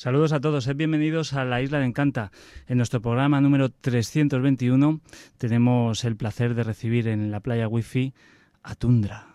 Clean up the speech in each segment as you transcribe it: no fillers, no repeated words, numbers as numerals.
Saludos a todos, bienvenidos a la Isla de Encanta. En nuestro programa número 321 tenemos el placer de recibir en la playa Wi-Fi a Tundra.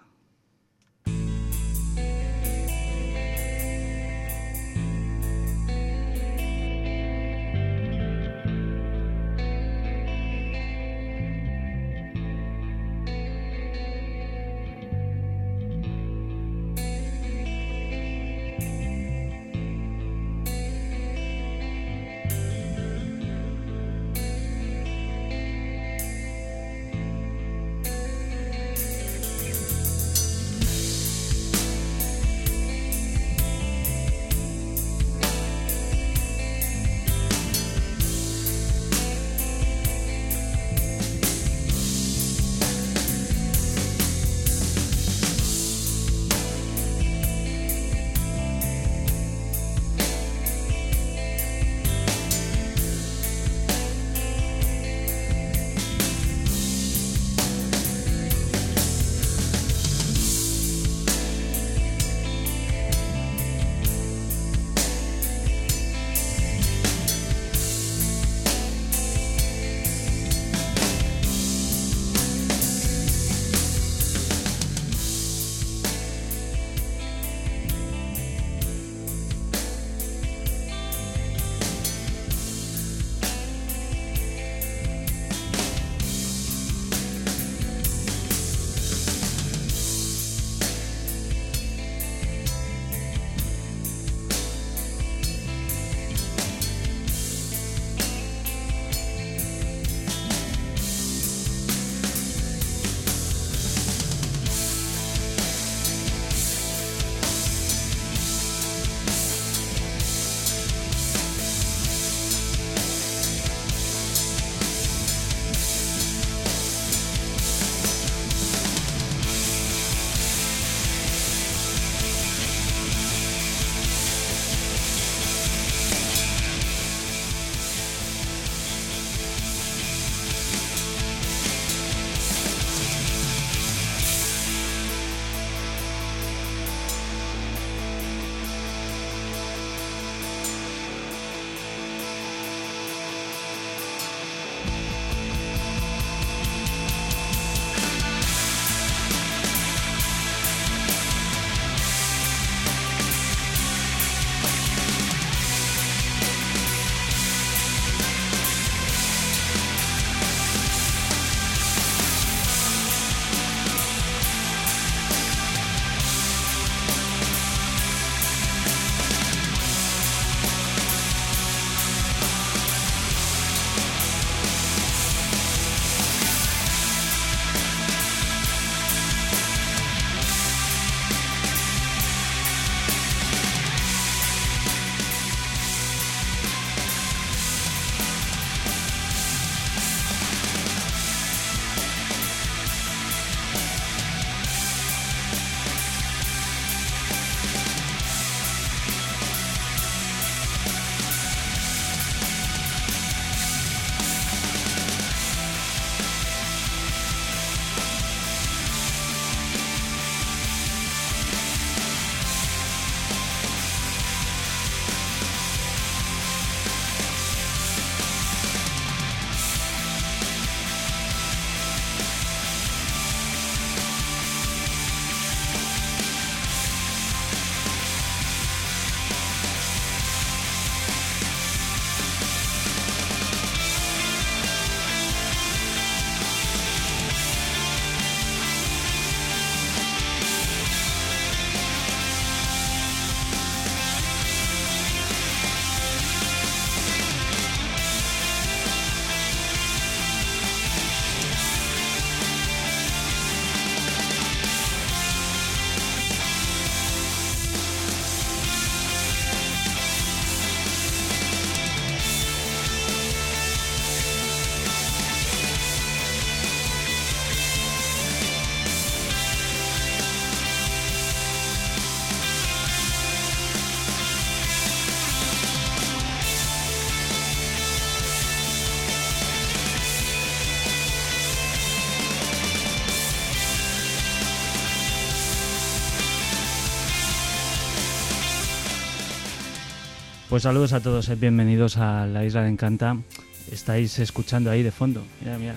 Pues saludos a todos, bienvenidos a la Isla de Encanta. Estáis escuchando ahí de fondo. Mirad.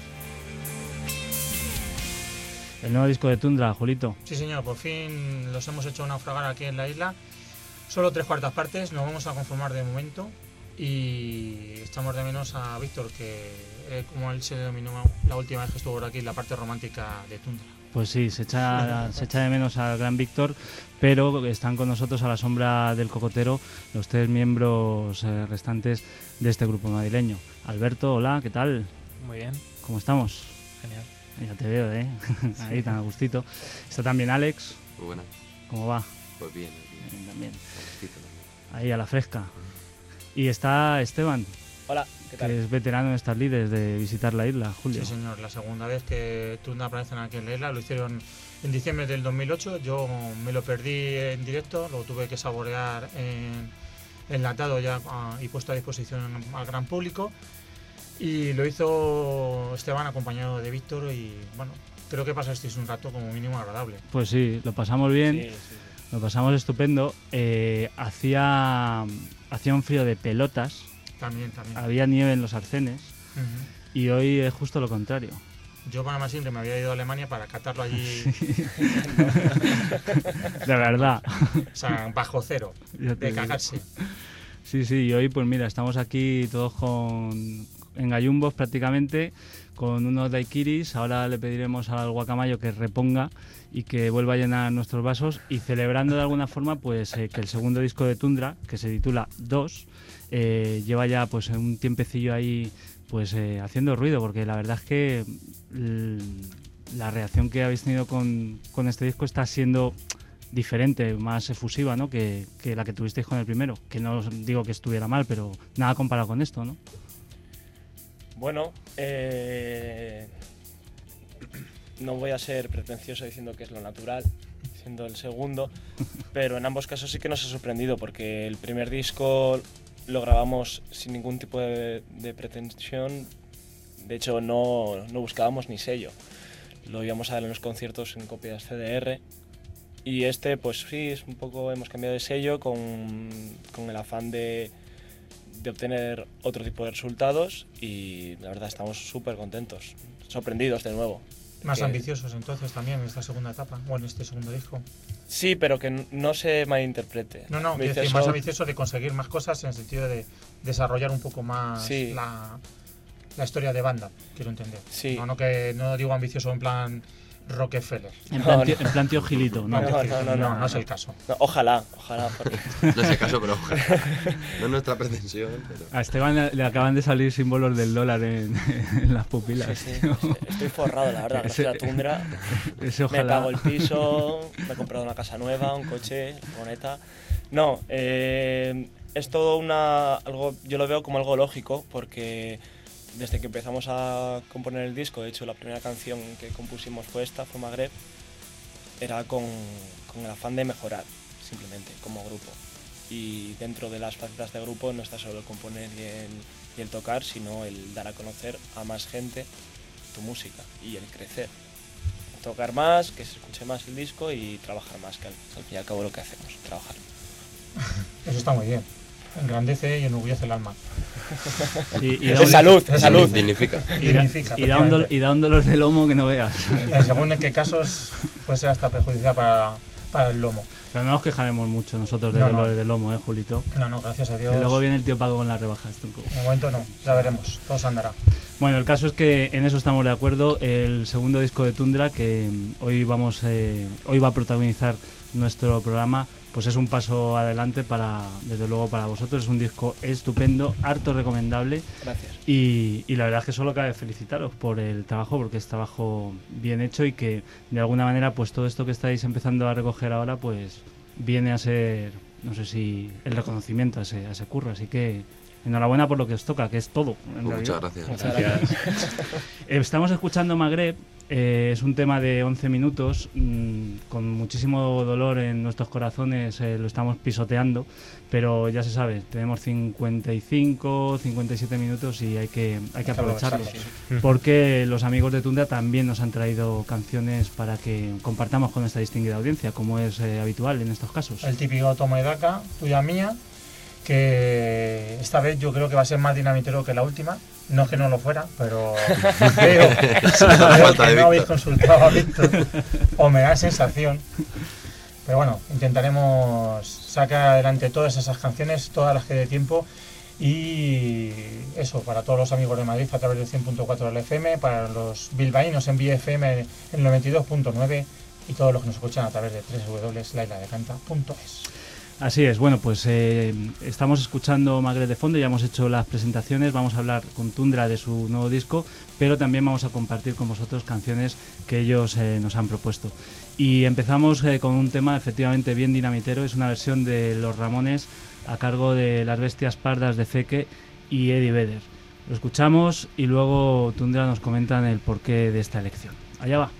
El nuevo disco de Tundra, Julito. Sí, señor, por fin los hemos hecho naufragar aquí en la isla. Solo 3/4 partes, nos vamos a conformar de momento. Y echamos de menos a Víctor, que como él se denominó la última vez que estuvo por aquí, la parte romántica de Tundra. Pues sí, se echa de menos al gran Víctor, pero están con nosotros a la sombra del cocotero los 3 miembros restantes de este grupo madrileño. Alberto, hola, ¿qué tal? Muy bien. ¿Cómo estamos? Genial. Ya te veo, ahí tan a gustito. Está también Alex. Muy buena. ¿Cómo va? Pues bien. Bien, también. También. Ahí a la fresca. Y está Esteban. Hola, ¿qué tal? Que es veterano en estas lides de visitar la isla, Julio. Sí, señor, la segunda vez que Tundra aparecen aquí en la isla, lo hicieron en diciembre del 2008. Yo me lo perdí en directo, lo tuve que saborear enlatado ya y puesto a disposición al gran público. Y lo hizo Esteban acompañado de Víctor y bueno, creo que pasasteis un rato como mínimo agradable. Pues sí, lo pasamos bien, Sí. lo pasamos estupendo. Hacía un frío de pelotas, También. había nieve en los arcenes y hoy es justo lo contrario. Yo para más siempre me había ido a Alemania para catarlo allí, De verdad. o sea, bajo cero, Ya te de digo. cagarse. Sí, y hoy pues mira, estamos aquí todos en gallumbos prácticamente, con unos daiquiris. Ahora le pediremos al guacamayo que reponga y que vuelva a llenar nuestros vasos, y celebrando de alguna forma pues que el segundo disco de Tundra, que se titula 2, lleva ya pues un tiempecillo ahí pues haciendo ruido, porque la verdad es que la reacción que habéis tenido con este disco está siendo diferente, más efusiva, ¿no? que la que tuvisteis con el primero, que no os digo que estuviera mal, pero nada comparado con esto, ¿no? Bueno, no voy a ser pretencioso diciendo que es lo natural, siendo el segundo, pero en ambos casos sí que nos ha sorprendido, porque el primer disco lo grabamos sin ningún tipo de pretensión. De hecho, no buscábamos ni sello. Lo íbamos a dar en los conciertos en copias CDR. Y este, pues sí, es un poco, hemos cambiado de sello con el afán de obtener otro tipo de resultados, y la verdad estamos súper contentos, sorprendidos de nuevo. Más ambiciosos entonces también en esta segunda etapa, o en este segundo disco. Sí, pero que no se malinterprete. No, quiero decir, más ambicioso de conseguir más cosas en el sentido de desarrollar un poco más Sí. la historia de banda, quiero entender. Sí. No digo ambicioso en plan Rockefeller. En plan tío Gilito, ¿no? No es el caso. No, ojalá. Porque No es el caso, pero ojalá. No es nuestra pretensión, pero... A Esteban le acaban de salir símbolos del dólar en las pupilas. sí, tío. estoy forrado, la verdad. Ese- La Tundra, Ese me ojalá. pago el piso, me he comprado una casa nueva, un coche, furgoneta. No, es todo algo, yo lo veo como algo lógico, porque desde que empezamos a componer el disco, de hecho la primera canción que compusimos fue Magreb, era con el afán de mejorar, simplemente, como grupo. Y dentro de las facetas de grupo no está solo el componer y el tocar, sino el dar a conocer a más gente tu música y el crecer. Tocar más, que se escuche más el disco y trabajar más, que al fin y al cabo lo que hacemos, trabajar. Eso está muy bien. Engrandece y enorgullece el alma. Y da un- Salud. Dignifica. Dignifica, y da un dolor de lomo que no veas. Según en qué casos puede ser hasta perjudicial para el lomo. Pero no nos quejaremos mucho nosotros de No, dolores de lomo, Julito. No, gracias a Dios. Que luego viene el tío Paco con las rebajas, tronco. De momento no, ya veremos, todo se andará. Bueno, el caso es que en eso estamos de acuerdo. El segundo disco de Tundra, que hoy va a protagonizar nuestro programa, pues es un paso adelante desde luego para vosotros. Es un disco estupendo, harto recomendable. Gracias. Y la verdad es que solo cabe felicitaros por el trabajo, porque es trabajo bien hecho y que de alguna manera pues todo esto que estáis empezando a recoger ahora pues viene a ser, no sé si el reconocimiento a ese curro. Así que enhorabuena por lo que os toca, que es todo. En Muchas realidad. gracias. Muchas gracias. Estamos escuchando Magreb. Es un tema de 11 minutos, con muchísimo dolor en nuestros corazones, lo estamos pisoteando, pero ya se sabe, tenemos 55, 57 minutos y hay que aprovecharlos, porque los amigos de Tundra también nos han traído canciones para que compartamos con esta distinguida audiencia, como es habitual en estos casos. El típico toma y daca, tuya mía. que esta vez yo creo que va a ser más dinamitero que la última. No es que no lo fuera, pero creo que no habéis consultado a Víctor, o me da sensación. Pero bueno, intentaremos sacar adelante todas esas canciones, todas las que dé tiempo. Y eso, para todos los amigos de Madrid a través del 100.4 del FM, para los bilbaínos en BFM en el 92.9 y todos los que nos escuchan a través de www.lailadecanta.es. Así es, bueno, pues estamos escuchando Magret de fondo, ya hemos hecho las presentaciones, vamos a hablar con Tundra de su nuevo disco, pero también vamos a compartir con vosotros canciones que ellos nos han propuesto. Y empezamos con un tema efectivamente bien dinamitero, es una versión de Los Ramones a cargo de Las Bestias Pardas de Feke y Eddie Vedder. Lo escuchamos y luego Tundra nos comentan el porqué de esta elección. Allá va.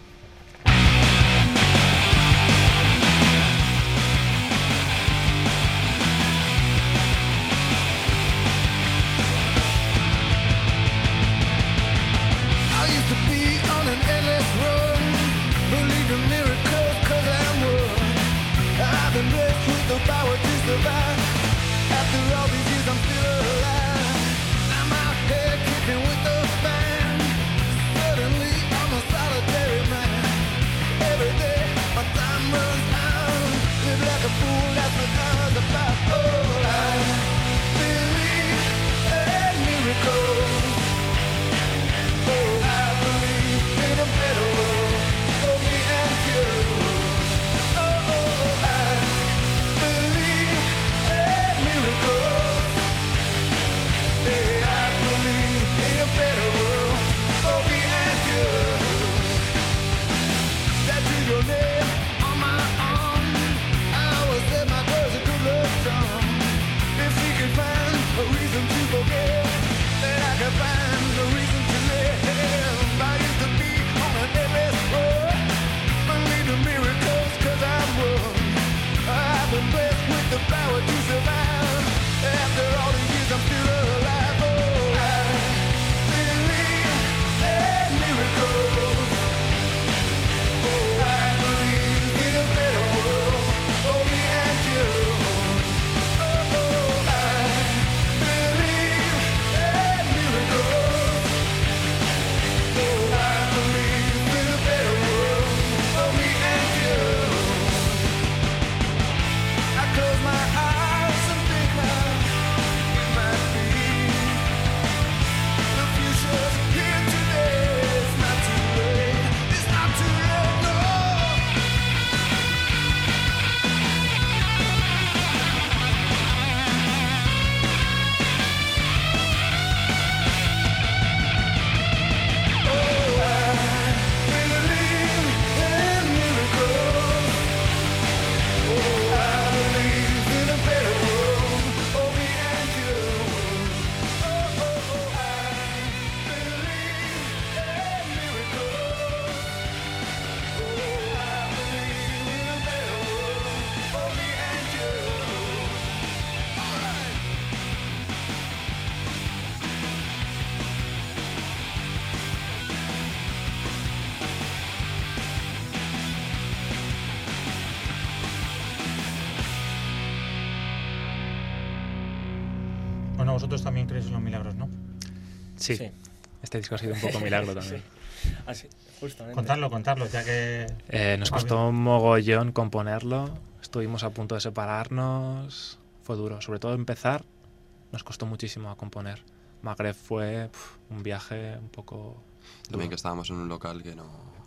Bueno, vosotros también creéis en los milagros, ¿no? Sí. Este disco ha sido un poco milagro también. Sí. Así, justamente. Contadlo, ya que... Nos costó un mogollón componerlo, estuvimos a punto de separarnos, fue duro. Sobre todo empezar, nos costó muchísimo a componer. Magret fue un viaje un poco... También que estábamos en un local que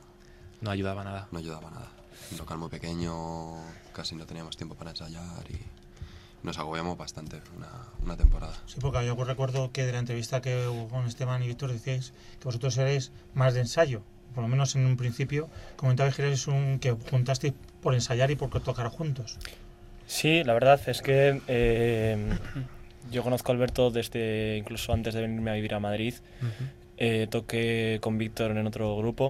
no ayudaba nada. No ayudaba nada. Un local muy pequeño, casi no teníamos tiempo para ensayar y nos agobiamos bastante una temporada. Sí, porque yo recuerdo que de la entrevista que hubo con Esteban y Víctor decíais que vosotros erais más de ensayo. Por lo menos en un principio comentabais que erais que juntasteis por ensayar y por tocar juntos. Sí, la verdad es que yo conozco a Alberto desde incluso antes de venirme a vivir a Madrid. Toqué con Víctor en otro grupo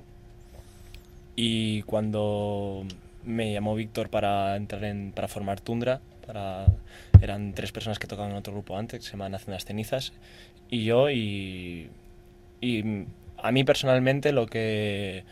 y cuando me llamó Víctor para para formar Tundra, eran 3 personas que tocaban en otro grupo antes, que se llama Nacen las Cenizas, y yo, y a mí personalmente lo que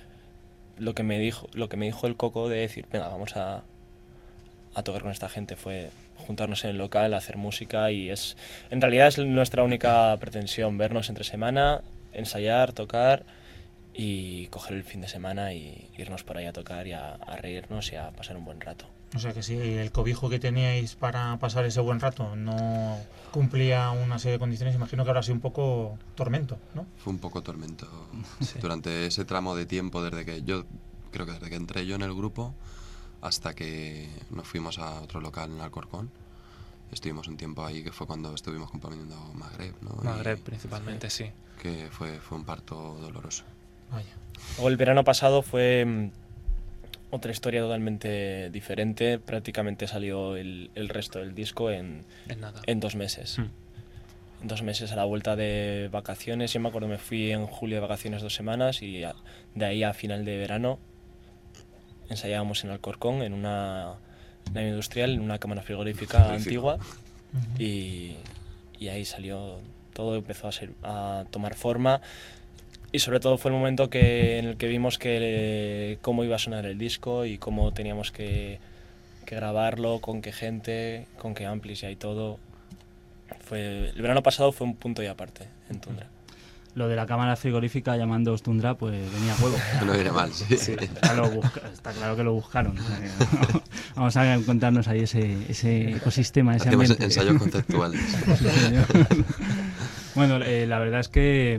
me dijo el Coco de decir, venga, vamos a tocar con esta gente fue juntarnos en el local, hacer música y en realidad es nuestra única pretensión, vernos entre semana, ensayar, tocar y coger el fin de semana y irnos por ahí a tocar y a reírnos y a pasar un buen rato. O sea que si el cobijo que teníais para pasar ese buen rato no cumplía una serie de condiciones, imagino que habrá sido un poco tormento, ¿no? Fue un poco tormento. Sí. Durante ese tramo de tiempo, desde que entré yo en el grupo hasta que nos fuimos a otro local en Alcorcón. Estuvimos un tiempo ahí, que fue cuando estuvimos componiendo Magreb, ¿no? Magreb principalmente, sí. Que fue un parto doloroso. Vaya. Luego el verano pasado fue otra historia totalmente diferente. Prácticamente salió el resto del disco En nada. en 2 meses. En 2 meses a la vuelta de vacaciones. Yo me acuerdo, me fui en julio de vacaciones 2 semanas y de ahí a final de verano ensayábamos en Alcorcón, en una nave industrial, en una cámara frigorífica antigua y ahí salió todo, empezó a tomar forma y sobre todo fue el momento en el que vimos cómo iba a sonar el disco y cómo teníamos que grabarlo, con qué gente, con qué amplis y todo. El verano pasado fue un punto y aparte en Tundra. Lo de la cámara frigorífica llamándoos Tundra, pues venía a juego. No viene mal, sí. Está claro que lo buscaron. Vamos a encontrarnos ahí ese ecosistema, ese Hacemos ambiente. ensayos conceptuales. Bueno, la verdad es que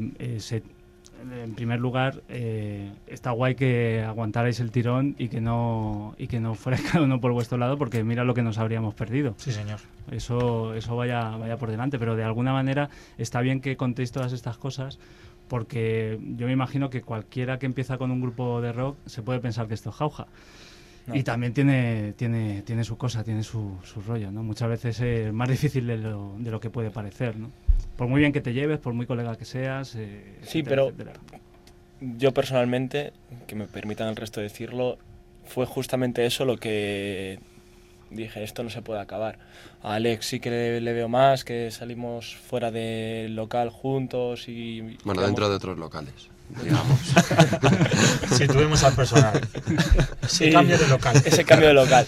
en primer lugar está guay que aguantarais el tirón y que no fuera cada uno por vuestro lado, porque mira lo que nos habríamos perdido. Sí, señor. Eso vaya por delante, pero de alguna manera está bien que contéis todas estas cosas, porque yo me imagino que cualquiera que empieza con un grupo de rock se puede pensar que esto es jauja. No. Y también tiene su cosa, tiene su rollo, ¿no? Muchas veces es más difícil de lo que puede parecer, ¿no? Por muy bien que te lleves, por muy colega que seas. Sí, etcétera, pero etcétera. Yo personalmente, que me permitan el resto decirlo, fue justamente eso lo que dije, esto no se puede acabar. A Alex sí que le veo más, que salimos fuera del local juntos y... Bueno, digamos, dentro de otros locales, digamos. Situemos al personal. Sí, Cambio de local. Ese cambio de local,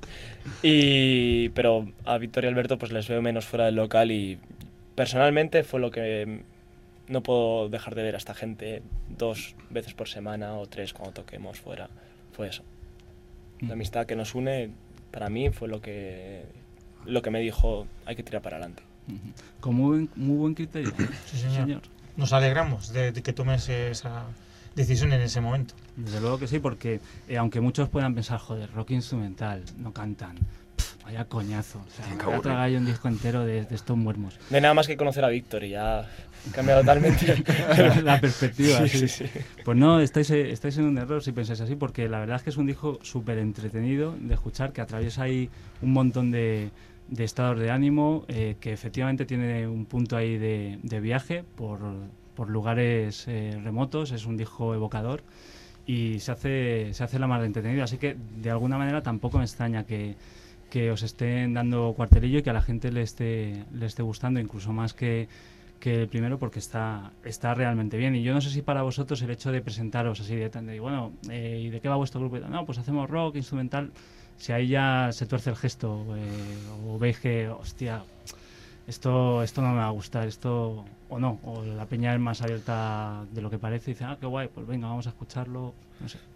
sí. Pero a Victoria y Alberto pues les veo menos fuera del local y personalmente fue lo que no puedo dejar de ver a esta gente 2 veces por semana o 3 cuando toquemos fuera. Fue eso. La amistad que nos une, para mí, fue lo que me dijo, hay que tirar para adelante. Con muy buen criterio. Sí, señor. Nos alegramos de que tomes esa decisión en ese momento. Desde luego que sí, porque aunque muchos puedan pensar, joder, rock instrumental, no cantan, vaya coñazo. O sea, me traga yo un disco entero de estos muermos. No hay nada más que conocer a Víctor y ya ha cambiado totalmente la perspectiva. Sí. Pues no, estáis en un error si pensáis así, porque la verdad es que es un disco súper entretenido de escuchar, que atraviesa ahí un montón de estados de ánimo, que efectivamente tiene un punto ahí de viaje por lugares remotos. Es un disco evocador y se hace la más de entretenido, así que de alguna manera tampoco me extraña que os estén dando cuartelillo y que a la gente le esté gustando, incluso más que el primero, porque está realmente bien. Y yo no sé si para vosotros el hecho de presentaros así de bueno, ¿y de qué va vuestro grupo? No, pues hacemos rock, instrumental. Si ahí ya se tuerce el gesto, o veis que, hostia, esto no me va a gustar, esto o no, o la peña es más abierta de lo que parece y dice, qué guay, pues venga, vamos a escucharlo, no sé.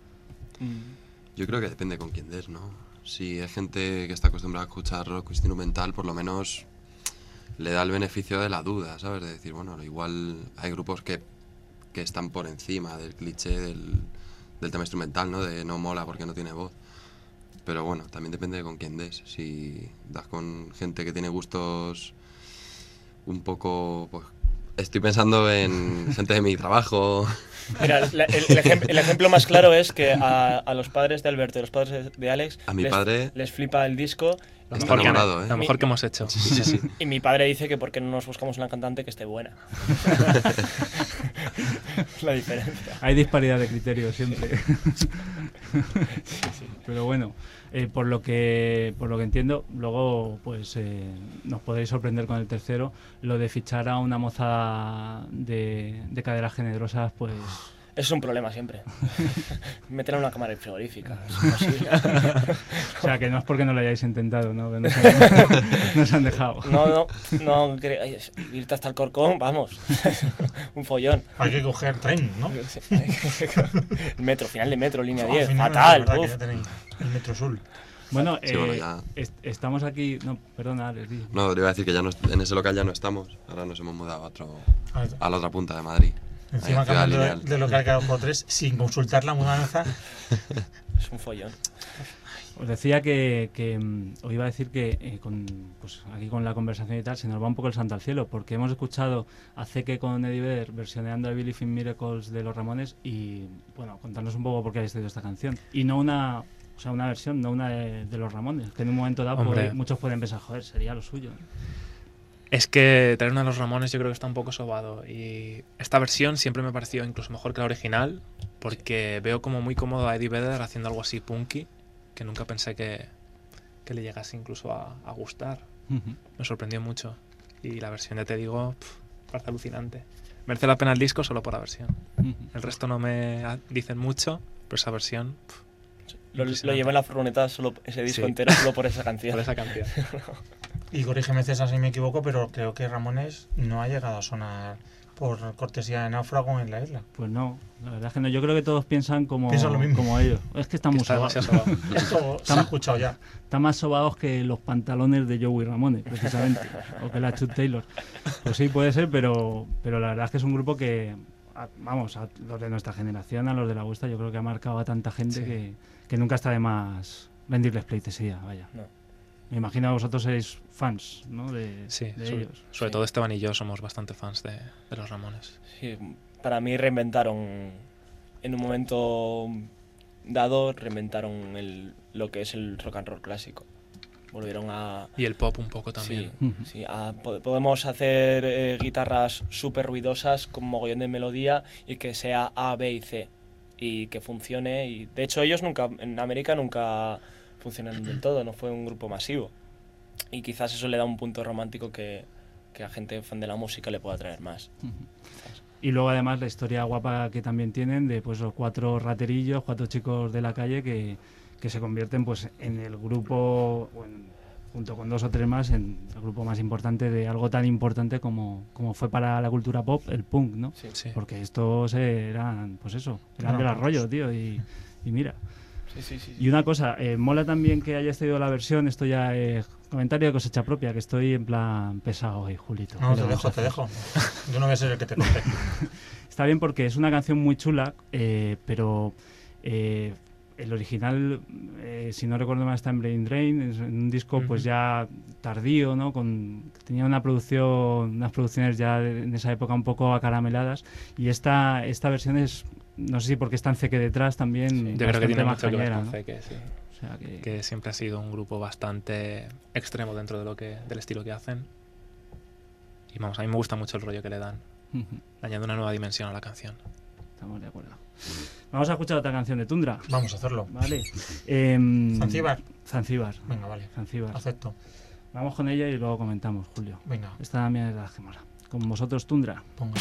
Yo creo que depende con quién des, ¿no? Si hay gente que está acostumbrada a escuchar rock instrumental, por lo menos le da el beneficio de la duda, ¿sabes? De decir, bueno, igual hay grupos que están por encima del cliché del tema instrumental, ¿no? De no mola porque no tiene voz. Pero bueno, también depende de con quién des. Si das con gente que tiene gustos un poco... Pues, estoy pensando en gente de mi trabajo. Mira, el ejemplo más claro es que a los padres de Alberto y a los padres de Alex A mi padre les flipa el disco. está enamorado, ¿eh? Lo mejor que hemos hecho. Sí. Y mi padre dice que por qué no nos buscamos una cantante que esté buena. La diferencia. Hay disparidad de criterios siempre. Pero bueno, por lo que entiendo, luego pues nos podréis sorprender con el tercero. Lo de fichar a una moza de caderas generosas, pues Es un problema siempre. Meter una cámara frigorífica. Es imposible. O sea, que no es porque no lo hayáis intentado, ¿no? Que no se han dejado. No, irte hasta el Corcón, vamos. Un follón. Hay que coger tren, ¿no? El metro, final de metro, línea Al 10. final, Fatal. la verdad, que Uf. ya tenéis el Metro Sur. Bueno, Sí, bueno, ya. estamos aquí... No, perdona, Alex, di. No, te iba a decir que ya no, en ese local ya no estamos. Ahora nos hemos mudado A ver, a la otra punta de Madrid. encima Ahí, Ciudad cambiando Lineal. de local cada 2 por 3 sin consultar la mudanza. Es un follón. Os decía que os iba a decir que pues aquí con la conversación y tal se nos va un poco el santo al cielo, porque hemos escuchado a Zeke con Eddie Vedder versioneando I Believe in Miracles de los Ramones y, bueno, contarnos un poco por qué habéis traído esta canción. Y no una versión, no una de los Ramones, que en un momento dado Hombre. muchos pueden pensar, joder, sería lo suyo. Es que traer una de los Ramones yo creo que está un poco sobado. Y esta versión siempre me pareció incluso mejor que la original, porque veo como muy cómodo a Eddie Vedder haciendo algo así punky, que nunca pensé que le llegase incluso a gustar. Me sorprendió mucho. Y la versión, ya te digo, parece alucinante. Merece la pena el disco solo por la versión. El resto no me dicen mucho, pero esa versión... Lo llevo en la furgoneta solo ese disco Sí. entero solo por esa canción. Por esa canción. Y corrígeme, César, si me equivoco, pero creo que Ramones no ha llegado a sonar por cortesía de Náufrago en la isla. Pues no, la verdad es que no. Yo creo que todos piensan como Piensan lo mismo. como ellos. Es que están muy Está sobados. demasiado sobado. Esto se ha escuchado ya. Están más sobados que los pantalones de Joey Ramone, precisamente, o que la Chuck Taylor. Pues sí, puede ser, pero la verdad es que es un grupo que, a los de nuestra generación, a los de la vuestra, yo creo que ha marcado a tanta gente Sí. que nunca está de más rendirles pleitesía, vaya. No. Me imagino que vosotros seréis fans, ¿no? De Sí, de sobre, ellos. sobre Sí. todo Esteban y yo somos bastante fans de los Ramones. Sí, para mí reinventaron, en un momento dado, lo que es el rock and roll clásico. Volvieron a... Y el pop un poco también. Sí, podemos hacer guitarras súper ruidosas con mogollón de melodía y que sea A, B y C y que funcione. Y de hecho ellos en América nunca funcionaron del todo, no fue un grupo masivo. Y quizás eso le da un punto romántico que a gente fan de la música le pueda traer más. Y luego además la historia guapa que también tienen de pues los 4 raterillos, 4 chicos de la calle que se convierten pues en el grupo, junto con 2 o 3 más, en el grupo más importante de algo tan importante como fue para la cultura pop el punk, ¿no? Sí. Sí. Porque estos eran, pues eso, eran del arroyo, tío, y mira. Sí. Y una cosa, mola también que hayas traído la versión, esto ya es comentario de cosecha propia, que estoy en plan pesado hoy, Julito. No, ¿Qué te le vamos a dejo, hacer? te dejo. Yo no voy a ser el que te coge. Está bien porque es una canción muy chula, pero el original, si no recuerdo mal, está en Brain Drain, es un disco pues ya tardío, ¿no? Tenía unas producciones ya en esa época un poco acarameladas, y esta versión es, no sé si porque está en Zeke detrás también, Yo creo que tiene más mucho que ver cañera, con ¿no? Zeke, sí. O sea Que siempre ha sido un grupo bastante extremo dentro del estilo que hacen. Y vamos, a mí me gusta mucho el rollo que le dan. Ujú, Le añade una nueva dimensión a la canción. estamos de acuerdo. Vamos a escuchar otra canción de Tundra, Vamos a hacerlo. ¿vale? Zanzíbar. Zanzíbar. Venga, vale. Zanzíbar. Acepto. Vamos con ella y luego comentamos, Julio. Venga, Esta también es la que mola. Con vosotros, Tundra. ponga.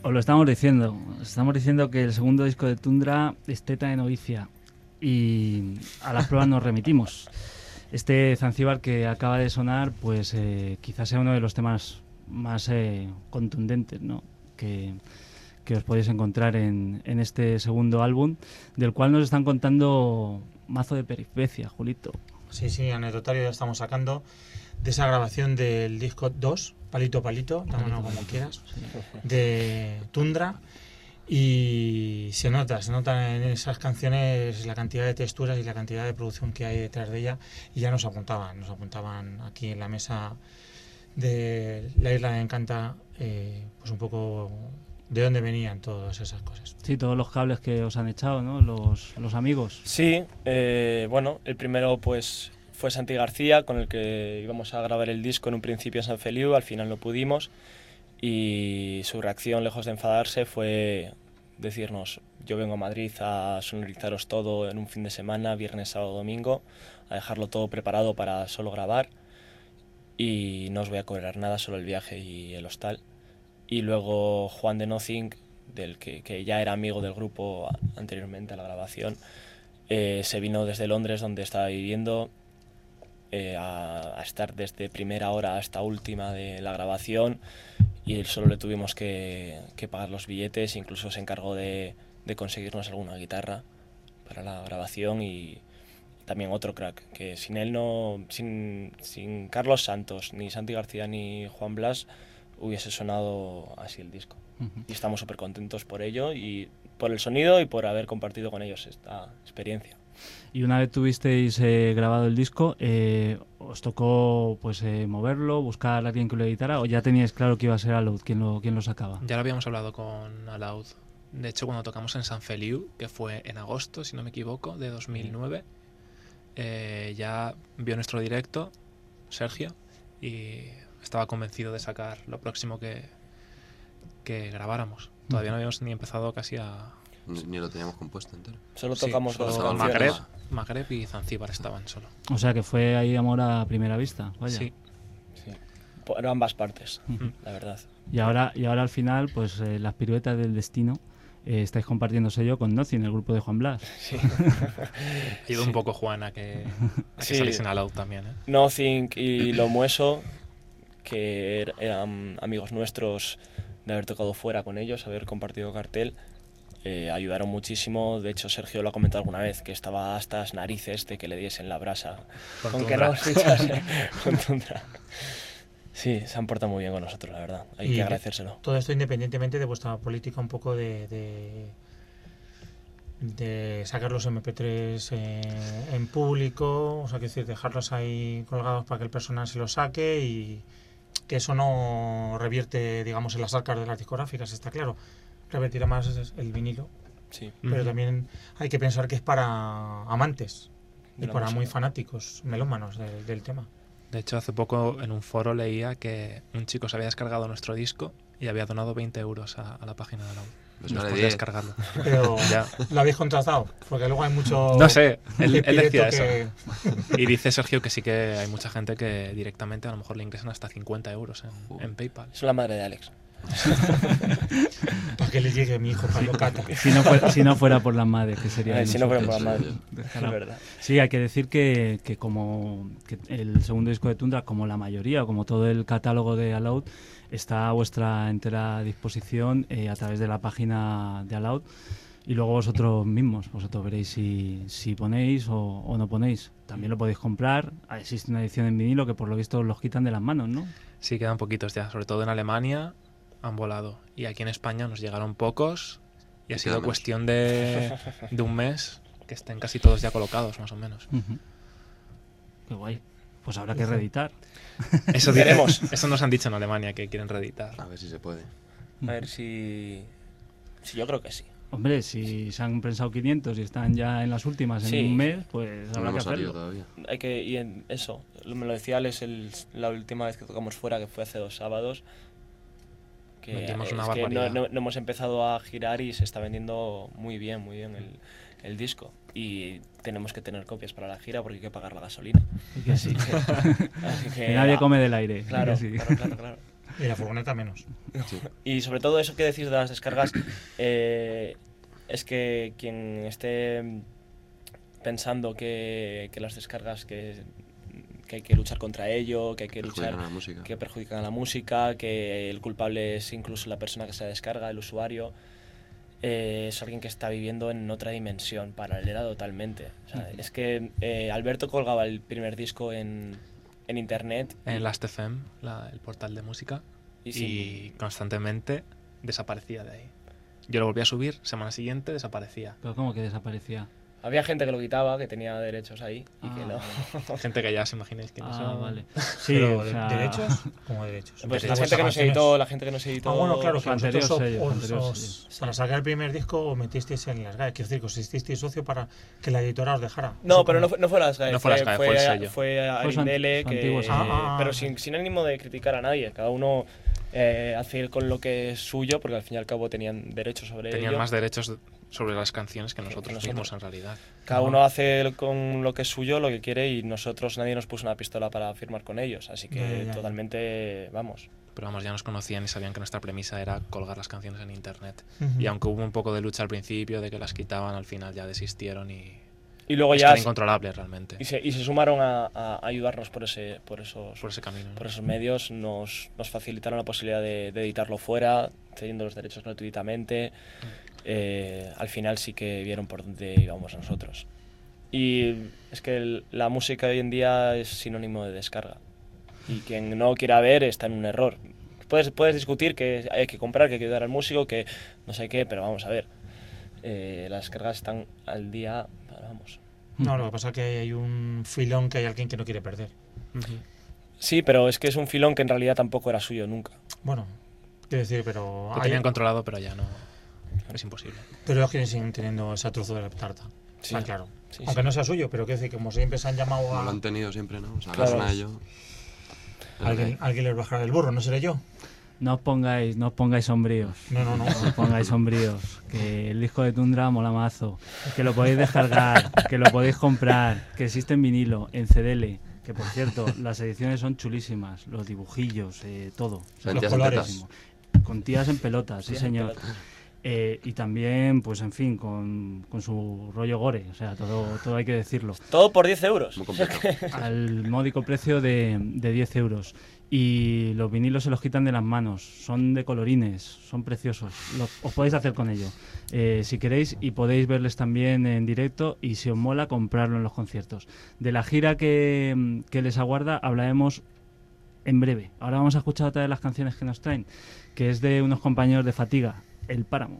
Os lo estamos diciendo. Estamos diciendo que el segundo disco de Tundra es teta de novicia. Y a las pruebas nos remitimos. Este Zanzíbar que acaba de sonar, pues quizás sea uno de los temas más contundentes, ¿no? que os podéis encontrar en este segundo álbum, del cual nos están contando mazo de peripecias, Julito. Sí, anecdotario ya estamos sacando de esa grabación del disco 2, Palito Palito, llámalo como quieras, de Tundra. Y se nota en esas canciones la cantidad de texturas y la cantidad de producción que hay detrás de ella. Y ya nos apuntaban aquí en la mesa de la Isla de Encanta, pues un poco de dónde venían todas esas cosas. Sí, todos los cables que os han echado, ¿no? Los amigos. Sí, bueno, el primero pues fue Santi García, con el que íbamos a grabar el disco en un principio en San Feliu, al final no pudimos, y su reacción, lejos de enfadarse, fue decirnos: yo vengo a Madrid a sonorizaros todo en un fin de semana, viernes, sábado, domingo, a dejarlo todo preparado para solo grabar, y no os voy a cobrar nada, solo el viaje y el hostal. Y luego Juan de Nothing, del que ya era amigo del grupo anteriormente a la grabación, se vino desde Londres, donde estaba viviendo, a estar desde primera hora hasta última de la grabación, y solo le tuvimos que pagar los billetes. Incluso se encargó de conseguirnos alguna guitarra para la grabación, y también otro crack, que sin él sin Carlos Santos, ni Santi García, ni Juan Blas, hubiese sonado así el disco. Y estamos súper contentos por ello, y por el sonido, y por haber compartido con ellos esta experiencia. Y una vez tuvisteis grabado el disco, ¿os tocó pues moverlo, buscar a alguien que lo editara, o ya teníais claro que iba a ser Aloud quien lo sacaba? Ya lo habíamos hablado con Aloud. De hecho, cuando tocamos en San Feliu, que fue en agosto, si no me equivoco, de 2009, ya vio nuestro directo, Sergio, y estaba convencido de sacar lo próximo que grabáramos. Todavía no habíamos ni empezado casi a... Ni lo teníamos compuesto entero. Solo tocamos dos solo canciones. Magreb y Zanzíbar estaban solo. O sea que fue ahí amor a primera vista, vaya. Sí. Por ambas partes, la verdad. Y ahora al final, pues las piruetas del destino, estáis compartiendo sello con Nothing, el grupo de Juan Blas. Sí. Ha ido un poco Juan a que saliesen a Aloud también, ¿eh? Nothing y Lo Mueso, que eran amigos nuestros de haber tocado fuera con ellos, haber compartido cartel, ayudaron muchísimo. De hecho, Sergio lo ha comentado alguna vez, que estaba hasta las narices de que le diesen la brasa con que nos fichase con Tundra. Sí, se han portado muy bien con nosotros, la verdad. Hay que agradecérselo. Todo esto independientemente de vuestra política un poco de sacar los MP3 en público, o sea, que decir, dejarlos ahí colgados para que el personal se los saque, y que eso no revierte, digamos, en las arcas de las discográficas, está claro. Revertirá más el vinilo. Sí. Pero también hay que pensar que es para amantes y para música. muy fanáticos, melómanos del tema. De hecho, hace poco en un foro leía que un chico se había descargado nuestro disco y había donado 20 euros a la página de Aloud. Pues Después vale de 10. descargarlo. Pero Ya. lo habéis contrastado, porque luego hay mucho... No sé, él pireto decía que- eso. Y dice Sergio que sí que hay mucha gente que directamente a lo mejor le ingresan hasta 50 euros en PayPal. Es la madre de Alex. Para que le llegue mi hijo Pablo Cata. Si no fuera por las madres, que sería... de Si no fuera por la nosotros. madre. Es Descarado. verdad. Sí, hay que decir que el segundo disco de Tundra, como la mayoría, como todo el catálogo de Aloud, está a vuestra entera disposición a través de la página de Aloud, y luego vosotros mismos, vosotros veréis si ponéis o no ponéis. También lo podéis comprar. Existe una edición en vinilo que por lo visto los quitan de las manos, ¿no? Sí, quedan poquitos ya, sobre todo en Alemania han volado. Y aquí en España nos llegaron pocos y ha sido Quedan cuestión de un mes que estén casi todos ya colocados, más o menos. Ujú. Qué guay. Pues habrá que reeditar. Eso Veremos. Eso nos han dicho en Alemania, que quieren reeditar. A ver si se puede. A ver si yo creo que sí. Hombre, si se han prensado 500 y están ya en las últimas en Sí. un mes, pues No habrá que hemos salido hacerlo. todavía. Hay que y en eso, me lo decía Alex la última vez que tocamos fuera, que fue hace 2 sábados, que Vendimos una es que barbaridad. no hemos empezado a girar y se está vendiendo muy bien el disco, y tenemos que tener copias para la gira porque hay que pagar la gasolina. Y que sí. Así Que nadie come del aire. Claro, Que sí. claro. Y la furgoneta menos. Sí. Y sobre todo eso que decís de las descargas, es que quien esté pensando que las descargas, que hay que luchar contra ello, que hay que luchar, Perjudican a la música. que perjudican a la música, que el culpable es incluso la persona que se la descarga, el usuario, es alguien que está viviendo en otra dimensión, paralela totalmente. O sea, es que Alberto colgaba el primer disco en internet. En Last.fm, el portal de música, y constantemente desaparecía de ahí. Yo lo volví a subir, semana siguiente desaparecía. Pero ¿cómo que desaparecía? Había gente que lo quitaba, que tenía derechos ahí y que no. Gente que ya os imagináis que no son. Vale. Sí, Pero o sea, ¿derechos? ¿Cómo derechos? Pues la Derechos gente a que nos canciones. editó, la gente que nos editó. Ah, bueno, claro, Los que anteriores vosotros sellos, anteriores sellos. para sacar el primer disco os metisteis en las GAE, quiero decir que os hicisteis socio para que la editora os dejara. No, Eso pero como- no fue las GAE, No fue las GAE, fue el sello. fue Fue su Arindele, antiguo sello. pero sin ánimo de criticar a nadie. Cada uno hace con lo que es suyo, porque al fin y al cabo tenían derechos sobre Tenían ello. más derechos sobre las canciones que nosotros nosotros. mismos en realidad. Cada uno hace con lo que es suyo lo que quiere y nosotros nadie nos puso una pistola para firmar con ellos. Así que Ya. totalmente, vamos. Pero vamos, ya nos conocían y sabían que nuestra premisa era colgar las canciones en internet. Ujú. Y aunque hubo un poco de lucha al principio, de que las quitaban, al final ya desistieron y Y luego es que ya era incontrolable realmente. y se sumaron a ayudarnos por ese Por ese camino. ¿no? por esos medios, nos facilitaron la posibilidad de editarlo fuera, cediendo los derechos gratuitamente. Al final sí que vieron por dónde íbamos nosotros. Y es que la música hoy en día es sinónimo de descarga. Y quien no quiera ver está en un error. Puedes discutir que hay que comprar, que hay que ayudar al músico, que no sé qué, pero vamos a ver. Las descargas están al día, vamos. No, lo que pasa es que hay un filón que hay alguien que no quiere perder. Ujú. Sí, pero es que es un filón que en realidad tampoco era suyo nunca. Bueno, quiero decir, pero Lo tenían controlado, pero ya no. Es imposible. pero ellos quieren seguir teniendo ese trozo de la tarta. Sí. Está claro. Sí, Aunque sí. no sea suyo, pero quiero decir, como siempre se han llamado Como lo a han tenido siempre, ¿no? O sea, Claro. agarran a ello. alguien les bajará del burro, no seré yo. No os pongáis sombríos. No, no, no. No os pongáis sombríos. Que el disco de Tundra mola mazo. Que lo podéis descargar, que lo podéis comprar, que existe en vinilo, en CDL. Que por cierto, las ediciones son chulísimas. Los dibujillos, todo. O sea, Los colores. chulísimo. Con tías en pelotas, sí Sí, señor. pelota. Y también, pues en fin, con su rollo gore. O sea, todo hay que decirlo. Todo por 10 euros. Muy complicado. Al módico precio de 10 euros. Y los vinilos se los quitan de las manos, son de colorines, son preciosos, os podéis hacer con ello si queréis, y podéis verles también en directo, y si os mola, comprarlo en los conciertos. De la gira que les aguarda hablaremos en breve. Ahora vamos a escuchar otra de las canciones que nos traen, que es de unos compañeros de Fatiga, El Páramo.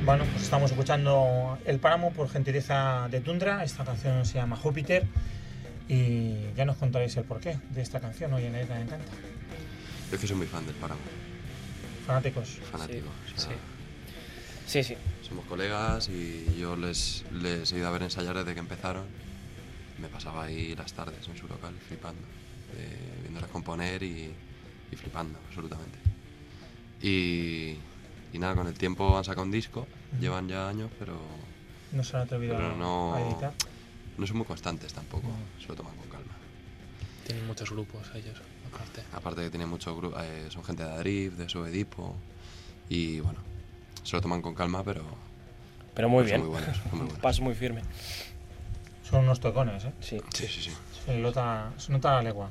Bueno, pues estamos escuchando El Páramo por gentileza de Tundra. Esta canción se llama Júpiter y ya nos contaréis el porqué de esta canción hoy en La Isla Encanta. Yo que soy muy fan del Páramo, Fanáticos. fanático. O sea, Sí. somos colegas y yo les he ido a ver ensayar desde que empezaron. Me pasaba ahí las tardes en su local flipando, viéndoles componer y flipando absolutamente. Y nada, con el tiempo han sacado un disco, llevan ya años, pero No se han atrevido a editar. no son muy constantes tampoco, se lo toman con calma. Tienen muchos grupos ellos, aparte. Aparte que tienen muchos grupos, son gente de Adrift, de Subedipo, y bueno, se lo toman con calma, pero muy son bien. muy buenos, son muy buenos. Paso muy firme. Son unos tocones, ¿eh? Sí. Sí. Se nota la legua.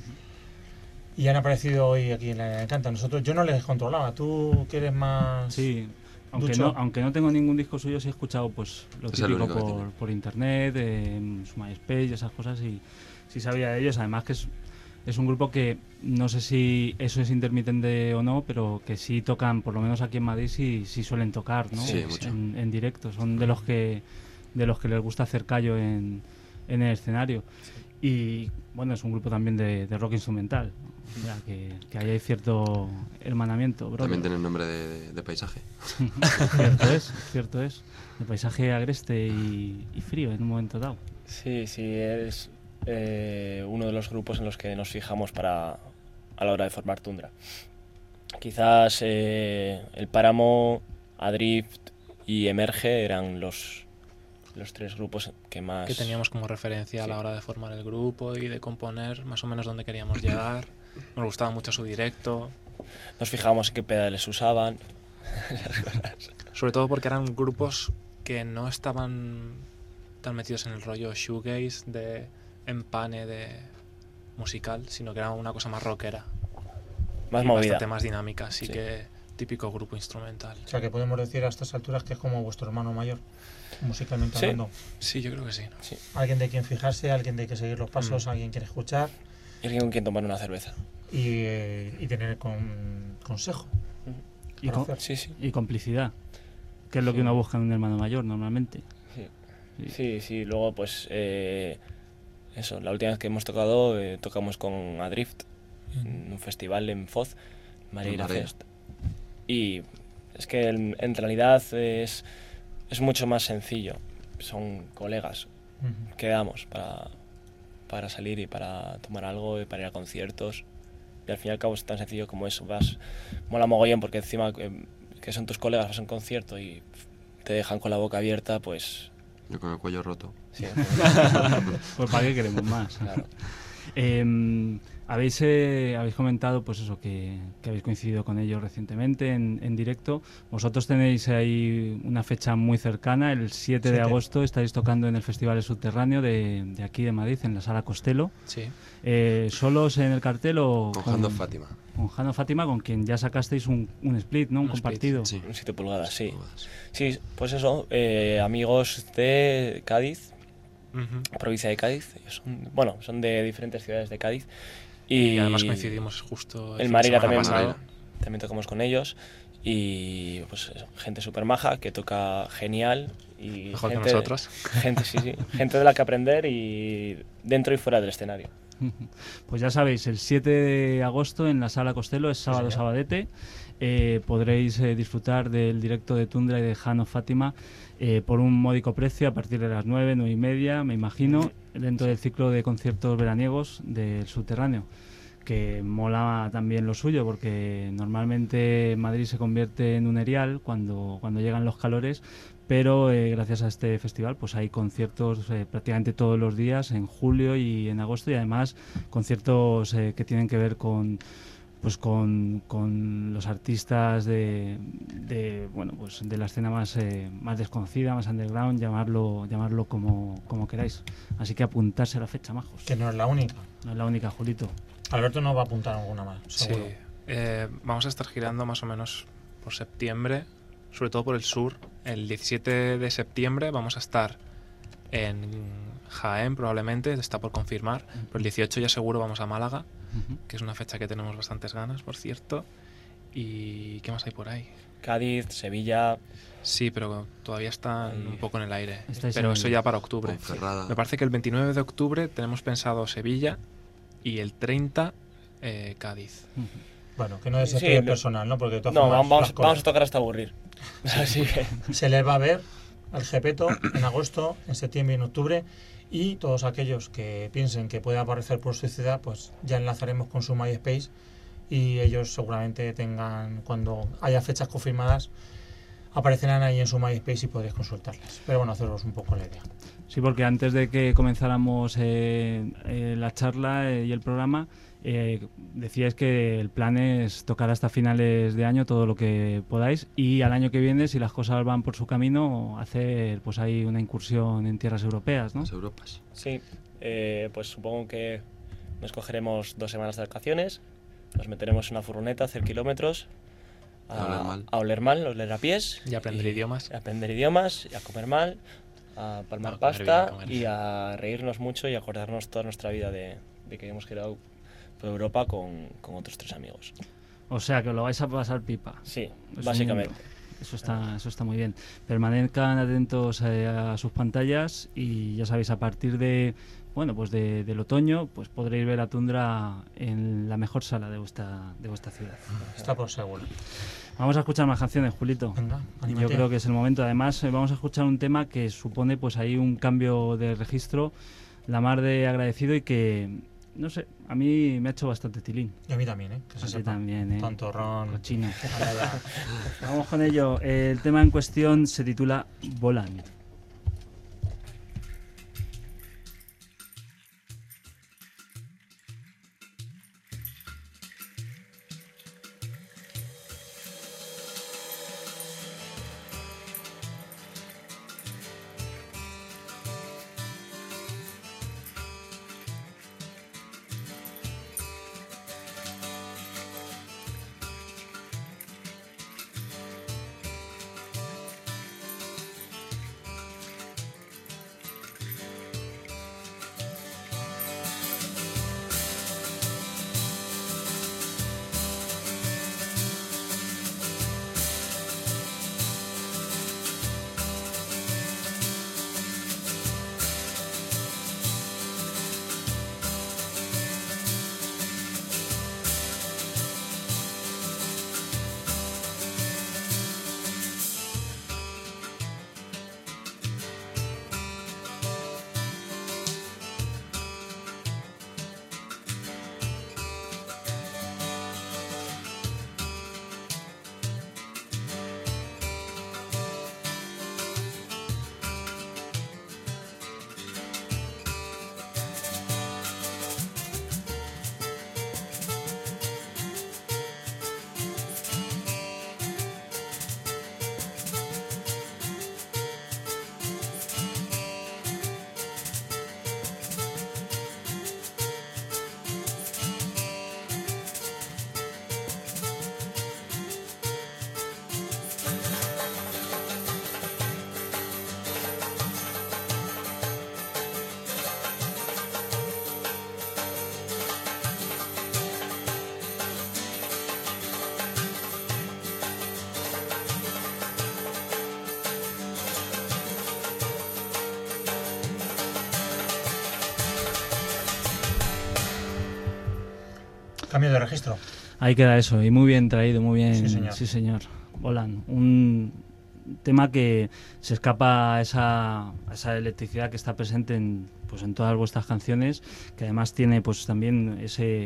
Y han aparecido hoy aquí en La Encanta. Yo no les controlaba. Tú que eres más... Sí, Ducho. aunque no tengo ningún disco suyo, sí he escuchado pues lo Es el típico único que tiene. por internet, su MySpace y esas cosas, y sí sabía de ellos. Además que es un grupo que no sé si eso es intermitente o no, pero que sí tocan, por lo menos aquí en Madrid sí suelen tocar, ¿no? Sí, mucho. En directo. Son de los que les gusta hacer callo en el escenario. Y bueno, es un grupo también de rock instrumental. O sea, que ahí hay cierto hermanamiento, bro. También tienen nombre de paisaje. Cierto es. De paisaje agreste y frío en un momento dado. Sí, es uno de los grupos en los que nos fijamos a la hora de formar Tundra. Quizás El Páramo, Adrift y Emerge eran los tres grupos que más... Que teníamos como referencia a la hora de formar el grupo y de componer más o menos dónde queríamos llegar. Nos gustaba mucho su directo. Nos fijábamos en qué pedales usaban. Sobre todo porque eran grupos que no estaban tan metidos en el rollo shoegaze de empane de musical, sino que era una cosa más rockera. Más y movida. bastante más dinámica, así Sí. que típico grupo instrumental. O sea, que podemos decir a estas alturas que es como vuestro hermano mayor, musicalmente Sí. hablando. Sí, yo creo que sí. Alguien de quien fijarse, alguien de que seguir los pasos, alguien que escuchar Y alguien con quien tomar una cerveza. y tener consejo. Y, para hacer. Sí. y complicidad, que es lo que uno busca en un hermano mayor normalmente. Sí. Luego, pues, eso, la última vez que hemos tocado, tocamos con Adrift en un festival en Foz, Mareira Marea. Fest. Y es que en realidad es mucho más sencillo. Son colegas. Quedamos para salir y para tomar algo y para ir a conciertos. Y al fin y al cabo es tan sencillo como eso. Mola mogollón porque encima que son tus colegas, vas a un concierto y te dejan con la boca abierta, pues... Yo con el cuello roto. Sí, Pues para qué queremos más. claro. Habéis comentado pues eso que habéis coincidido con ellos recientemente en directo. Vosotros tenéis ahí una fecha muy cercana, el 7 de 7. agosto estáis tocando en el Festival Subterráneo de aquí de Madrid, en la Sala Costello. Sí. ¿Solos en el cartel o Con Hand of Fátima. con Jano Fátima, con quien ya sacasteis un split, ¿no? Un Un split, compartido. Sí. Un 7 pulgadas, sí. Pulgadas. Sí, pues eso, amigos de Cádiz, Ujú. provincia de Cádiz. Son de diferentes ciudades de Cádiz. Y además coincidimos justo El fin de Marina semana también, pasado. también tocamos con ellos. Y pues eso, gente súper maja que toca genial. Y Mejor que gente, nosotros. Gente de la que aprender y dentro y fuera del escenario. Pues ya sabéis, el 7 de agosto en la Sala Costello, es sábado, señor. sabadete, podréis disfrutar del directo de Tundra y de Jano Fátima por un módico precio a partir de las 9, 9 y media, me imagino, dentro del ciclo de conciertos veraniegos del Subterráneo, que mola también lo suyo, porque normalmente Madrid se convierte en un erial cuando llegan los calores, pero gracias a este festival pues hay conciertos prácticamente todos los días en julio y en agosto, y además conciertos que tienen que ver con los artistas de la escena más desconocida, más underground, llamarlo como queráis. Así que apuntarse a la fecha, majos. Que no es la única. No es la única, Julito. Alberto nos va a apuntar alguna más, seguro. Sí. Vamos a estar girando más o menos por septiembre, sobre todo por el sur. El 17 de septiembre vamos a estar en Jaén, probablemente, está por confirmar. Pero el 18 ya seguro vamos a Málaga, Ujú. que es una fecha que tenemos bastantes ganas, por cierto. ¿Y qué más hay por ahí? Cádiz, Sevilla. Sí, pero todavía están Ahí. un poco en el aire. Estáis Pero en eso el- ya para octubre. Ponferrada. Me parece que el 29 de octubre tenemos pensado Sevilla y el 30 Cádiz. Bueno, que no es Sí, personal, ¿no? Porque de todas No, formas, vamos las a cosas tocar hasta aburrir. Así que... se les va a ver al Gepeto en agosto, en septiembre y en octubre. Y todos aquellos que piensen que puede aparecer por su ciudad, pues ya enlazaremos con su MySpace y ellos seguramente tengan, cuando haya fechas confirmadas, aparecerán ahí en su MySpace y podréis consultarlas. Pero bueno, haceros un poco la idea. Sí, porque antes de que comenzáramos la charla y el programa, decíais que el plan es tocar hasta finales de año todo lo que podáis y al año que viene, si las cosas van por su camino, hacer pues ahí una incursión en tierras europeas, ¿no? Las Europas. Sí, pues supongo que nos cogeremos 2 semanas de vacaciones, nos meteremos en una furgoneta a hacer kilómetros, A oler mal. a oler mal, a oler a pies. Y aprender idiomas. A aprender idiomas, y a comer mal, a palmar No, comer pasta bien, comer y bien. a reírnos mucho y acordarnos toda nuestra vida de que hemos quedado por Europa con otros 3 amigos. O sea, que lo vais a pasar pipa. Sí, Pues básicamente. Eso está muy bien. Permanezcan atentos a sus pantallas y ya sabéis, a partir de pues del otoño, pues podréis ver a Tundra en la mejor sala de vuestra ciudad. Está por seguro. Vamos a escuchar más canciones, Julito. Venga, Yo anímate. creo que es el momento. Además, vamos a escuchar un tema que supone pues ahí un cambio de registro, la mar de agradecido y que, no sé, a mí me ha hecho bastante tilín. Y a mí también, ¿eh? Que se A ti sepa. también, Tontorrón. cochino. Allá, allá. Vamos con ello. El tema en cuestión se titula Volan. Cambio de registro. Ahí queda eso, y muy bien traído, muy bien. Sí, señor. Volan. Un tema que se escapa a esa electricidad que está presente en todas vuestras canciones, que además tiene pues también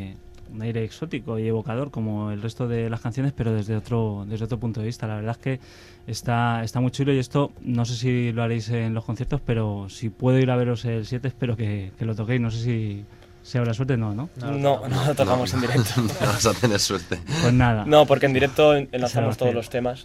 un aire exótico y evocador como el resto de las canciones, pero desde otro punto de vista. La verdad es que está muy chulo, y esto no sé si lo haréis en los conciertos, pero si puedo ir a veros el 7, espero que lo toquéis. No sé si habrá suerte, no. No lo tocamos en directo. No vas a tener suerte. Pues nada. No, porque en directo Se va a enlazamos todos hacer. los temas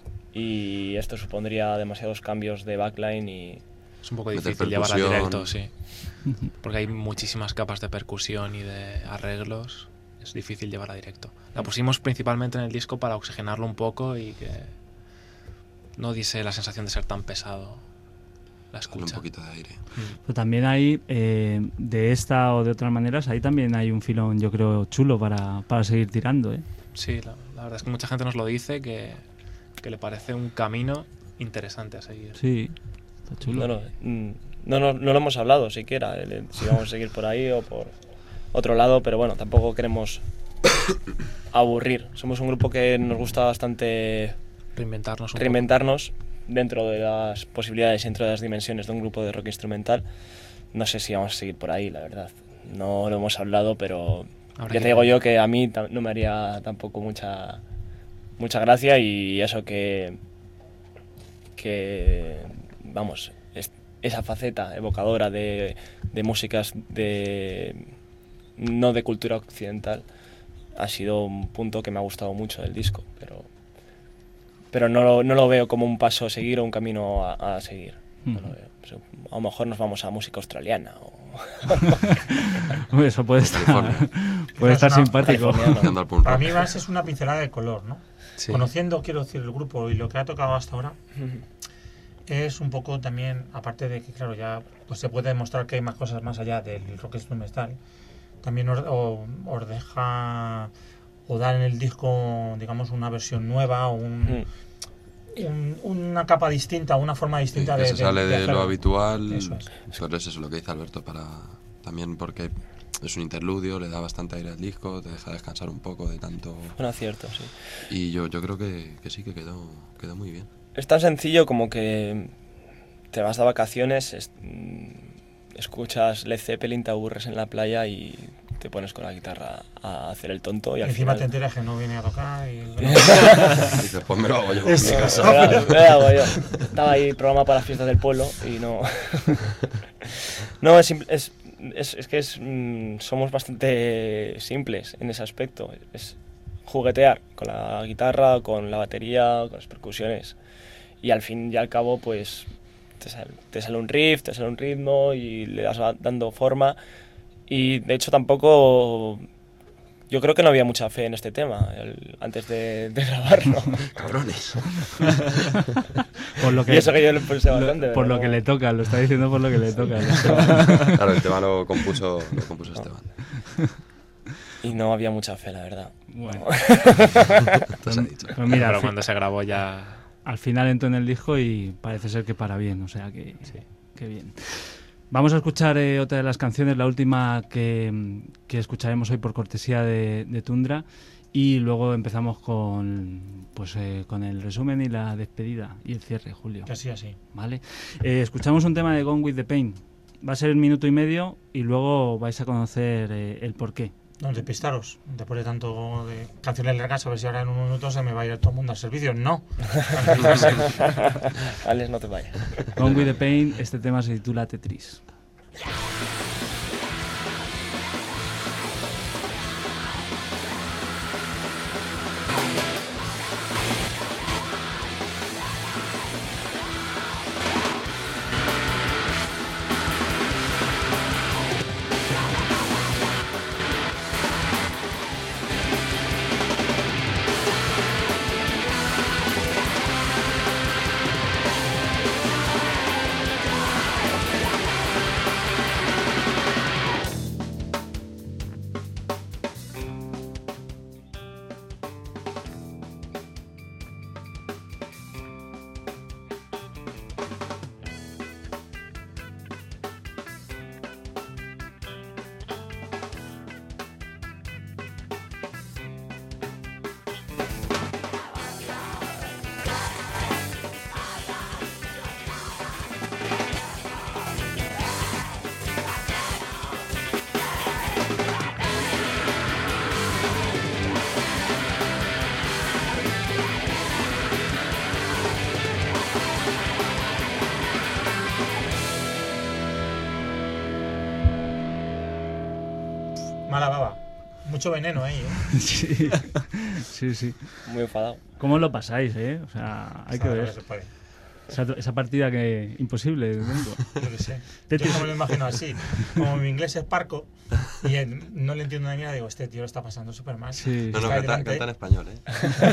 y esto supondría demasiados cambios de backline y... Es un poco Meter difícil llevar a percusión. directo, sí. Porque hay muchísimas capas de percusión y de arreglos. Es difícil llevar a directo. La pusimos principalmente en el disco para oxigenarlo un poco y que no diese la sensación de ser tan pesado. la darle un escucha. poquito de aire. Pero también hay, de esta o de otras maneras, ahí también hay un filón, yo creo, chulo para seguir tirando, ¿eh? Sí, la verdad es que mucha gente nos lo dice, que le parece un camino interesante a seguir. Sí, está chulo. No lo hemos hablado siquiera, si vamos a seguir por ahí o por otro lado, pero bueno, tampoco queremos aburrir. Somos un grupo que nos gusta bastante Reinventarnos dentro de las posibilidades y dentro de las dimensiones de un grupo de rock instrumental. No sé si vamos a seguir por ahí, la verdad. No lo hemos hablado, pero ya te digo yo que a mí no me haría tampoco mucha gracia, y eso que vamos, esa faceta evocadora de músicas no de cultura occidental ha sido un punto que me ha gustado mucho del disco, pero no lo veo como un paso a seguir o un camino a seguir. No lo veo. Pues, a lo mejor nos vamos a música australiana Hombre, eso puede estar Quizás una- simpático. Tirando al punk Para rock. mí Vans es una pincelada de color, ¿no? Sí. Conociendo, quiero decir, el grupo y lo que ha tocado hasta ahora, es un poco también, aparte de que, claro, ya pues se puede demostrar que hay más cosas más allá del rock instrumental, también os deja o dar en el disco, digamos, una versión nueva o una capa distinta, una forma distinta Que se sale de lo hacerlo. habitual. Eso es. Pero es eso lo que dice Alberto, también porque es un interludio, le da bastante aire al disco, te deja descansar un poco de tanto. Un acierto, sí. Y yo creo que sí, que quedó muy bien. Es tan sencillo como que te vas de vacaciones, escuchas Led Zeppelin, te aburres en la playa y te pones con la guitarra a hacer el tonto, y al Encima te final... enteras que no viene a tocar y... Dices, pues me lo hago yo. Es- en mi casa. Me lo hago yo. Estaba ahí programa para las fiestas del pueblo y no... No, somos bastante simples en ese aspecto. Es juguetear con la guitarra, con la batería, con las percusiones. Y al fin y al cabo, pues te sale un riff, te sale un ritmo y le das dando forma. Y de hecho tampoco... Yo creo que no había mucha fe en este tema antes de grabarlo. Cabrones. Por lo Y que, eso que yo le puse bastante. por pero lo que le toca, lo está diciendo por lo que le toca. Claro, el tema lo compuso Esteban. Y no había mucha fe, la verdad. Bueno, Te se ha dicho. pues mira, Pero cuando se grabó ya... al final entró en el disco y parece ser que para bien, o sea que bien. Vamos a escuchar otra de las canciones, la última que escucharemos hoy por cortesía de Tundra, y luego empezamos con el resumen y la despedida y el cierre, Julio. Así, así. ¿Vale? Escuchamos un tema de Gone with the Pain. Va a ser 1 minuto y medio y luego vais a conocer el porqué. No, despistaros. Después de tanto de canciones largas, a ver si ahora en 1 minuto se me va a ir todo el mundo al servicio. No. Alex, no te vayas. Gone with the Pain, este tema se titula Tetris. Mala baba. Mucho veneno ahí, ¿eh? Sí. Muy enfadado. ¿Cómo lo pasáis, O sea, hay que Sabe lo ver. se puede. Esa partida que imposible de domingo. Yo qué sé. Yo no me lo imagino así. Como mi inglés es parco y no le entiendo una mierda, digo, este tío lo está pasando súper mal. Sí. No, Está canta delante. en español, ¿eh?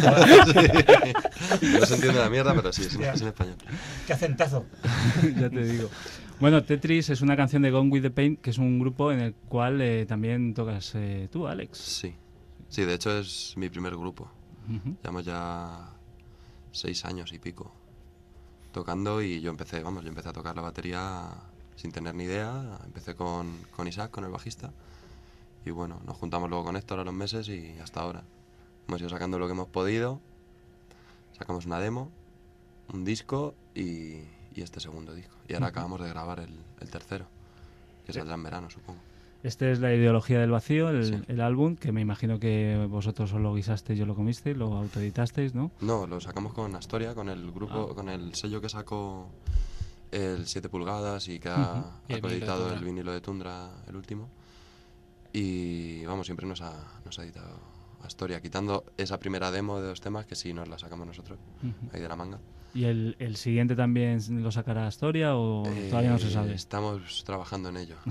Sí. No se entiende la mierda, pero sí, es en español. ¡Qué acentazo! Ya te digo. Bueno, Tetris es una canción de Gone with the Pain, que es un grupo en el cual también tocas tú, Alex. Sí. Sí, de hecho es mi primer grupo. Ujú. Llevamos ya 6 años y pico tocando y yo empecé a tocar la batería sin tener ni idea. Empecé con Isaac, con el bajista. Y bueno, nos juntamos luego con Héctor a los meses y hasta ahora. Hemos ido sacando lo que hemos podido. Sacamos una demo, un disco y este segundo disco. Y ahora acabamos de grabar el tercero, que saldrá en verano, supongo. Este es La ideología del vacío, Sí. el álbum, que me imagino que vosotros os lo guisasteis, yo lo comisteis, lo autoeditasteis, ¿no? No, lo sacamos con Astoria, con el grupo, Ah. con el sello que sacó el 7 pulgadas y que Ujú. ha Y el vinilo de coeditado Tundra. el vinilo de Tundra, el último. Y vamos, siempre nos ha editado Astoria, quitando esa primera demo de 2 temas que sí nos la sacamos nosotros, Ujú. ahí de la manga. ¿Y el siguiente también lo sacará Astoria o todavía no se sabe? Estamos trabajando en ello.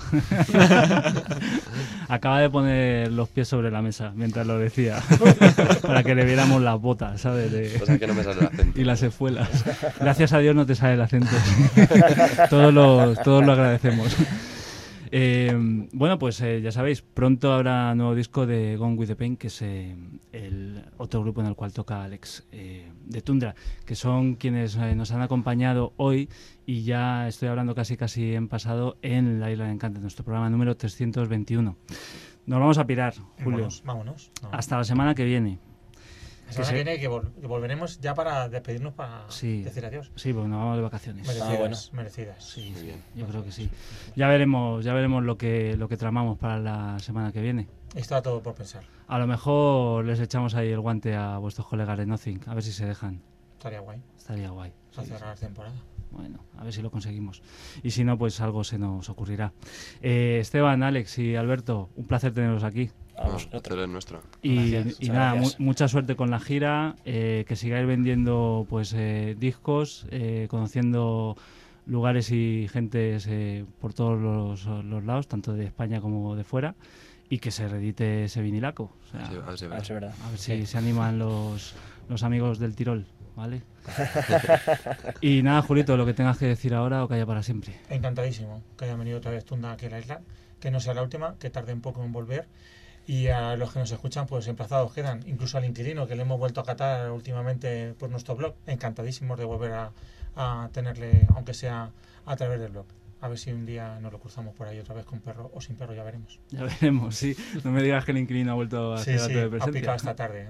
Acaba de poner los pies sobre la mesa mientras lo decía, para que le viéramos las botas, ¿sabes? O sea que no me sale el acento. Y las espuelas. Gracias a Dios no te sale el acento. todos lo agradecemos. Bueno, pues ya sabéis, pronto habrá nuevo disco de Gone with the Pain, que es el otro grupo en el cual toca Alex, de Tundra, que son quienes nos han acompañado hoy, y ya estoy hablando casi en pasado, en La Isla de Encanto, nuestro programa número 321. Nos vamos a pirar, Julio, Vámonos. No. hasta la semana que viene. La semana que viene que volveremos ya para despedirnos, para Sí. decir adiós. Sí, porque nos vamos de vacaciones. Merecidas, bueno. merecidas. Sí, Muy sí, bien. yo creo que sí. Ya veremos lo que tramamos para la semana que viene. Está todo por pensar. A lo mejor les echamos ahí el guante a vuestros colegas de Nothing, a ver si se dejan. Estaría guay. Estaría guay. Para Sí, cerrar temporada. bueno, a ver si lo conseguimos. Y si no, pues algo se nos ocurrirá. Esteban, Alex y Alberto, un placer teneros aquí. Vamos, No, otro. el nuestro. Y, Gracias, y muchas nada, gracias. mucha suerte con la gira, que sigáis vendiendo pues discos, conociendo lugares y gentes por todos los lados, tanto de España como de fuera, y que se reedite ese vinilaco. O sea, Sí, a ver si A es ver si es verdad. verdad. a ver si Sí. se animan los amigos del Tirol, ¿vale? Y nada, Julito, lo que tengas que decir ahora o calla para siempre. Encantadísimo que hayan venido otra vez Tunda aquí a la isla. Que no sea la última, que tarde un poco en volver. Y a los que nos escuchan, pues emplazados quedan. Incluso al inquilino, que le hemos vuelto a catar últimamente por nuestro blog. Encantadísimos de volver a tenerle, aunque sea a través del blog. A ver si un día nos lo cruzamos por ahí otra vez con perro o sin perro, ya veremos. Ya veremos, sí. No me digas que el inquilino ha vuelto a Sí, hacer sí, acto de ha presencia. picado esta tarde.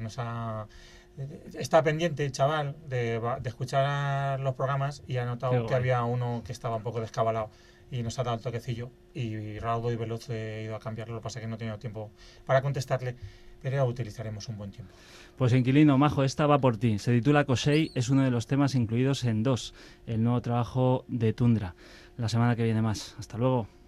Está pendiente el chaval de escuchar los programas y ha Qué notado que guay. había uno que estaba un poco descabalado y nos ha dado el toquecillo y raudo y veloz he ido a cambiarlo. Lo que pasa es que no he tenido tiempo para contestarle, pero ya utilizaremos un buen tiempo. Pues inquilino, majo, esta va por ti. Se titula Kosei, es uno de los temas incluidos en 2, el nuevo trabajo de Tundra. La semana que viene más. Hasta luego.